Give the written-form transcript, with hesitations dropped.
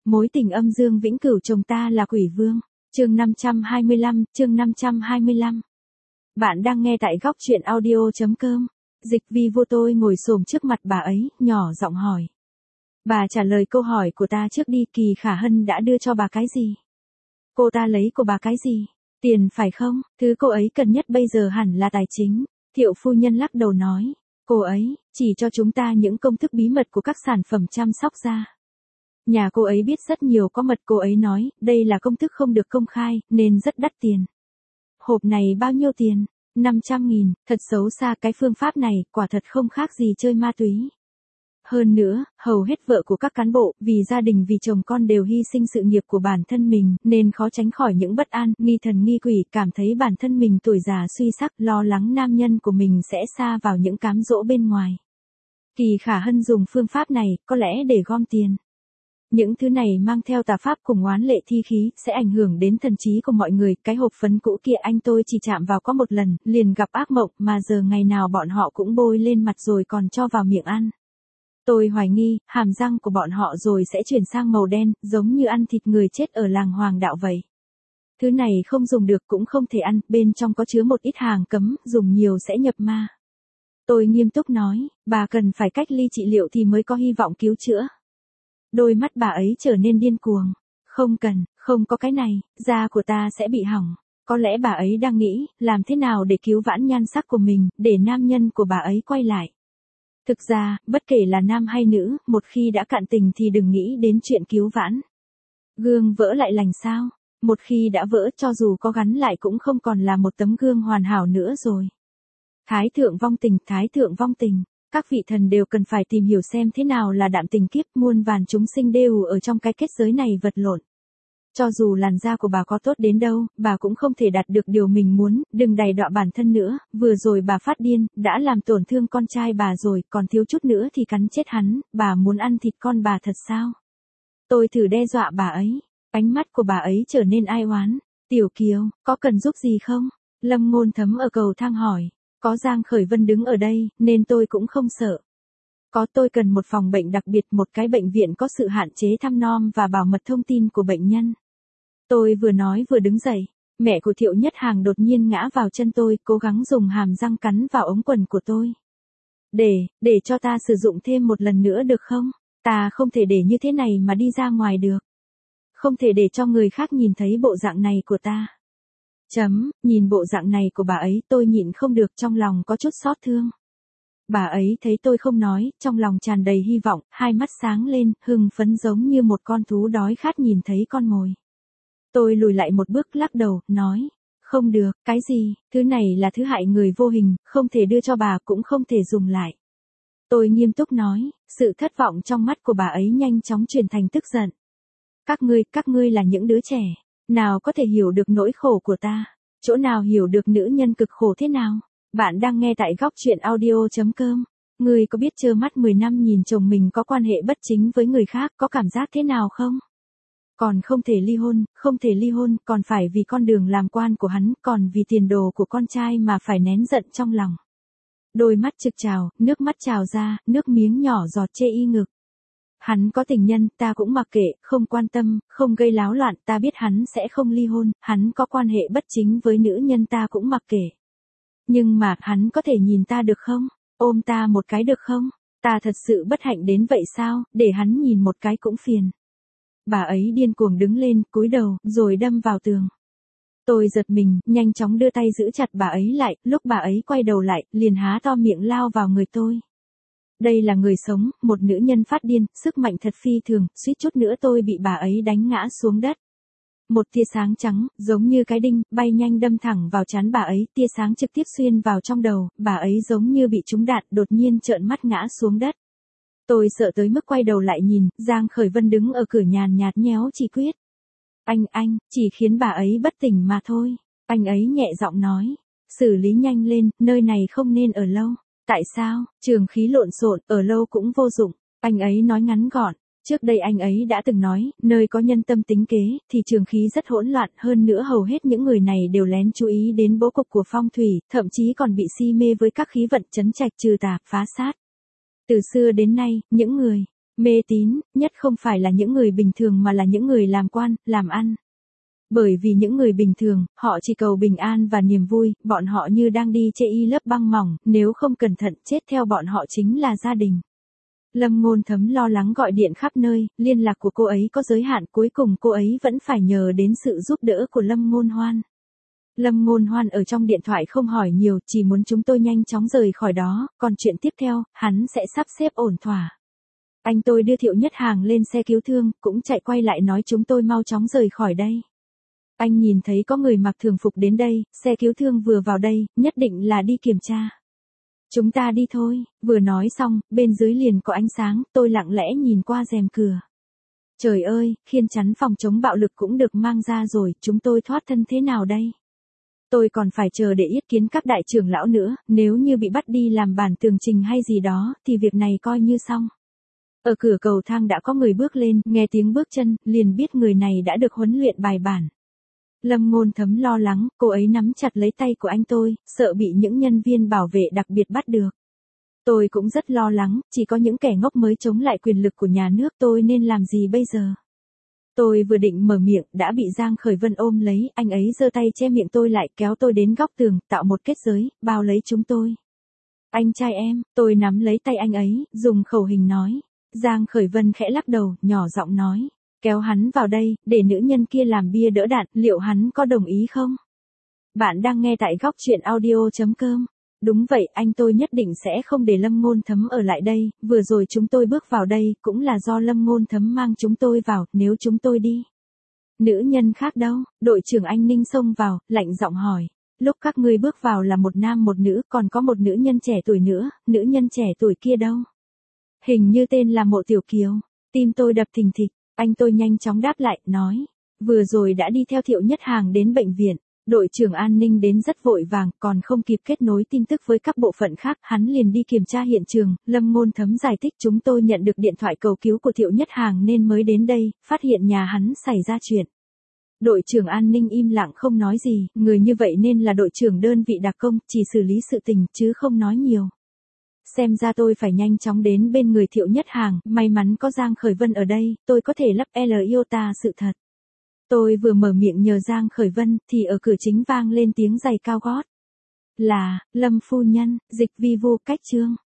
Mối tình âm dương vĩnh cửu chồng ta là quỷ vương. Chương 525. Bạn đang nghe tại góc truyện audio.com. Dịch Vi vô tôi ngồi xổm trước mặt bà ấy, nhỏ giọng hỏi. Bà trả lời câu hỏi của ta trước đi, Kỳ Khả Hân đã đưa cho bà cái gì? Cô ta lấy của bà cái gì? Tiền phải không? Thứ cô ấy cần nhất bây giờ hẳn là tài chính. Thiệu phu nhân lắc đầu nói. Cô ấy chỉ cho chúng ta những công thức bí mật của các sản phẩm chăm sóc da. Nhà cô ấy biết rất nhiều có mật, cô ấy nói, đây là công thức không được công khai, nên rất đắt tiền. Hộp này bao nhiêu tiền? 500.000, thật xấu xa, cái phương pháp này, quả thật không khác gì chơi ma túy. Hơn nữa, hầu hết vợ của các cán bộ, vì gia đình vì chồng con đều hy sinh sự nghiệp của bản thân mình, nên khó tránh khỏi những bất an, nghi thần nghi quỷ, cảm thấy bản thân mình tuổi già suy sắc, lo lắng nam nhân của mình sẽ sa vào những cám dỗ bên ngoài. Kỳ Khả Hân dùng phương pháp này, có lẽ để gom tiền. Những thứ này mang theo tà pháp cùng oán lệ thi khí, sẽ ảnh hưởng đến thần trí của mọi người. Cái hộp phấn cũ kia anh tôi chỉ chạm vào có một lần, liền gặp ác mộng, mà giờ ngày nào bọn họ cũng bôi lên mặt rồi còn cho vào miệng ăn. Tôi hoài nghi, hàm răng của bọn họ rồi sẽ chuyển sang màu đen, giống như ăn thịt người chết ở làng Hoàng Đạo vậy. Thứ này không dùng được cũng không thể ăn, bên trong có chứa một ít hàng cấm, dùng nhiều sẽ nhập ma. Tôi nghiêm túc nói, bà cần phải cách ly trị liệu thì mới có hy vọng cứu chữa. Đôi mắt bà ấy trở nên điên cuồng. Không cần, không có cái này, da của ta sẽ bị hỏng. Có lẽ bà ấy đang nghĩ, làm thế nào để cứu vãn nhan sắc của mình, để nam nhân của bà ấy quay lại. Thực ra, bất kể là nam hay nữ, một khi đã cạn tình thì đừng nghĩ đến chuyện cứu vãn. Gương vỡ lại lành sao? Một khi đã vỡ, cho dù có gắn lại cũng không còn là một tấm gương hoàn hảo nữa rồi. Thái thượng vong tình. Các vị thần đều cần phải tìm hiểu xem thế nào là đạm tình kiếp, muôn vàn chúng sinh đều ở trong cái kết giới này vật lộn. Cho dù làn da của bà có tốt đến đâu, bà cũng không thể đạt được điều mình muốn, đừng đày đọa bản thân nữa, vừa rồi bà phát điên, đã làm tổn thương con trai bà rồi, còn thiếu chút nữa thì cắn chết hắn, bà muốn ăn thịt con bà thật sao? Tôi thử đe dọa bà ấy, ánh mắt của bà ấy trở nên ai oán. Tiểu Kiều, có cần giúp gì không? Lâm Ngôn Thấm ở cầu thang hỏi. Có Giang Khởi Vân đứng ở đây, nên tôi cũng không sợ. Có, tôi cần một phòng bệnh đặc biệt, một cái bệnh viện có sự hạn chế thăm nom và bảo mật thông tin của bệnh nhân. Tôi vừa nói vừa đứng dậy, mẹ của Thiệu Nhất Hàng đột nhiên ngã vào chân tôi, cố gắng dùng hàm răng cắn vào ống quần của tôi. Để cho ta sử dụng thêm một lần nữa được không? Ta không thể để như thế này mà đi ra ngoài được. Không thể để cho người khác nhìn thấy bộ dạng này của ta. Nhìn bộ dạng này của bà ấy tôi nhịn không được, trong lòng có chút xót thương. Bà ấy thấy tôi không nói, trong lòng tràn đầy hy vọng, hai mắt sáng lên, hưng phấn giống như một con thú đói khát nhìn thấy con mồi. Tôi lùi lại một bước lắc đầu, nói, không được, cái gì, thứ này là thứ hại người vô hình, không thể đưa cho bà cũng không thể dùng lại. Tôi nghiêm túc nói, sự thất vọng trong mắt của bà ấy nhanh chóng chuyển thành tức giận. Các ngươi là những đứa trẻ. Nào có thể hiểu được nỗi khổ của ta, chỗ nào hiểu được nữ nhân cực khổ thế nào. Bạn đang nghe tại góc truyện audio.com. Ngươi có biết trơ mắt 10 năm nhìn chồng mình có quan hệ bất chính với người khác có cảm giác thế nào không? Còn không thể ly hôn, còn phải vì con đường làm quan của hắn, còn vì tiền đồ của con trai mà phải nén giận trong lòng. Đôi mắt trực trào, nước mắt trào ra, nước miếng nhỏ giọt chê y ngực. Hắn có tình nhân, ta cũng mặc kệ, không quan tâm, không gây láo loạn, ta biết hắn sẽ không ly hôn, hắn có quan hệ bất chính với nữ nhân ta cũng mặc kệ. Nhưng mà, hắn có thể nhìn ta được không? Ôm ta một cái được không? Ta thật sự bất hạnh đến vậy sao, để hắn nhìn một cái cũng phiền. Bà ấy điên cuồng đứng lên, cúi đầu, rồi đâm vào tường. Tôi giật mình, nhanh chóng đưa tay giữ chặt bà ấy lại, lúc bà ấy quay đầu lại, liền há to miệng lao vào người tôi. Đây là người sống, một nữ nhân phát điên, sức mạnh thật phi thường, suýt chút nữa tôi bị bà ấy đánh ngã xuống đất. Một tia sáng trắng, giống như cái đinh, bay nhanh đâm thẳng vào trán bà ấy, tia sáng trực tiếp xuyên vào trong đầu, bà ấy giống như bị trúng đạn, đột nhiên trợn mắt ngã xuống đất. Tôi sợ tới mức quay đầu lại nhìn, Giang Khởi Vân đứng ở cửa nhàn nhạt nhéo chỉ quyết. Anh, chỉ khiến bà ấy bất tỉnh mà thôi. Anh ấy nhẹ giọng nói, xử lý nhanh lên, nơi này không nên ở lâu. Tại sao? Trường khí lộn xộn, ở lâu cũng vô dụng. Anh ấy nói ngắn gọn. Trước đây anh ấy đã từng nói, nơi có nhân tâm tính kế, thì trường khí rất hỗn loạn, hơn nữa hầu hết những người này đều lén chú ý đến bố cục của phong thủy, thậm chí còn bị si mê với các khí vận trấn trạch trừ tà, phá sát. Từ xưa đến nay, những người Mê tín, nhất không phải là những người bình thường mà là những người làm quan, làm ăn. Bởi vì những người bình thường, họ chỉ cầu bình an và niềm vui, bọn họ như đang đi trên lớp băng mỏng, nếu không cẩn thận chết theo bọn họ chính là gia đình. Lâm Ngôn Thấm lo lắng gọi điện khắp nơi, liên lạc của cô ấy có giới hạn, cuối cùng cô ấy vẫn phải nhờ đến sự giúp đỡ của Lâm Ngôn Hoan. Lâm Ngôn Hoan ở trong điện thoại không hỏi nhiều, chỉ muốn chúng tôi nhanh chóng rời khỏi đó, còn chuyện tiếp theo, hắn sẽ sắp xếp ổn thỏa. Anh tôi đưa Thiệu Nhất Hàng lên xe cứu thương, cũng chạy quay lại nói chúng tôi mau chóng rời khỏi đây. Anh nhìn thấy có người mặc thường phục đến đây, xe cứu thương vừa vào đây, nhất định là đi kiểm tra. Chúng ta đi thôi, vừa nói xong, bên dưới liền có ánh sáng, tôi lặng lẽ nhìn qua rèm cửa. Trời ơi, khiên chắn phòng chống bạo lực cũng được mang ra rồi, chúng tôi thoát thân thế nào đây? Tôi còn phải chờ để yết kiến các đại trưởng lão nữa, nếu như bị bắt đi làm bản tường trình hay gì đó, thì việc này coi như xong. Ở cửa cầu thang đã có người bước lên, nghe tiếng bước chân, liền biết người này đã được huấn luyện bài bản. Lâm Ngôn Thấm lo lắng, cô ấy nắm chặt lấy tay của anh tôi, sợ bị những nhân viên bảo vệ đặc biệt bắt được. Tôi cũng rất lo lắng, chỉ có những kẻ ngốc mới chống lại quyền lực của nhà nước, tôi nên làm gì bây giờ? Tôi vừa định mở miệng, đã bị Giang Khởi Vân ôm lấy, anh ấy giơ tay che miệng tôi lại, kéo tôi đến góc tường, tạo một kết giới, bao lấy chúng tôi. Anh trai em, tôi nắm lấy tay anh ấy, dùng khẩu hình nói. Giang Khởi Vân khẽ lắc đầu, nhỏ giọng nói. Kéo hắn vào đây, để nữ nhân kia làm bia đỡ đạn, liệu hắn có đồng ý không? Bạn đang nghe tại góc truyện audio.com. Đúng vậy, anh tôi nhất định sẽ không để Lâm Ngôn Thấm ở lại đây, vừa rồi chúng tôi bước vào đây, cũng là do Lâm Ngôn Thấm mang chúng tôi vào, nếu chúng tôi đi. Nữ nhân khác đâu? Đội trưởng Anh Ninh xông vào, lạnh giọng hỏi. Lúc các ngươi bước vào là một nam một nữ, còn có một nữ nhân trẻ tuổi nữa, nữ nhân trẻ tuổi kia đâu? Hình như tên là Mộ Tiểu Kiều. Tim tôi đập thình thịch, anh tôi nhanh chóng đáp lại, nói. Vừa rồi đã đi theo Thiệu Nhất Hàng đến bệnh viện. Đội trưởng an ninh đến rất vội vàng, còn không kịp kết nối tin tức với các bộ phận khác, hắn liền đi kiểm tra hiện trường. Lâm Ngôn Thấm giải thích chúng tôi nhận được điện thoại cầu cứu của Thiệu Nhất Hàng nên mới đến đây, phát hiện nhà hắn xảy ra chuyện. Đội trưởng an ninh im lặng không nói gì, người như vậy nên là đội trưởng đơn vị đặc công, chỉ xử lý sự tình chứ không nói nhiều. Xem ra tôi phải nhanh chóng đến bên người Thiệu Nhất Hàng, may mắn có Giang Khởi Vân ở đây, tôi có thể lấp iota sự thật. Tôi vừa mở miệng nhờ Giang Khởi Vân, thì ở cửa chính vang lên tiếng giày cao gót. Là, Lâm phu nhân, Dịch Vi Vu cách chương.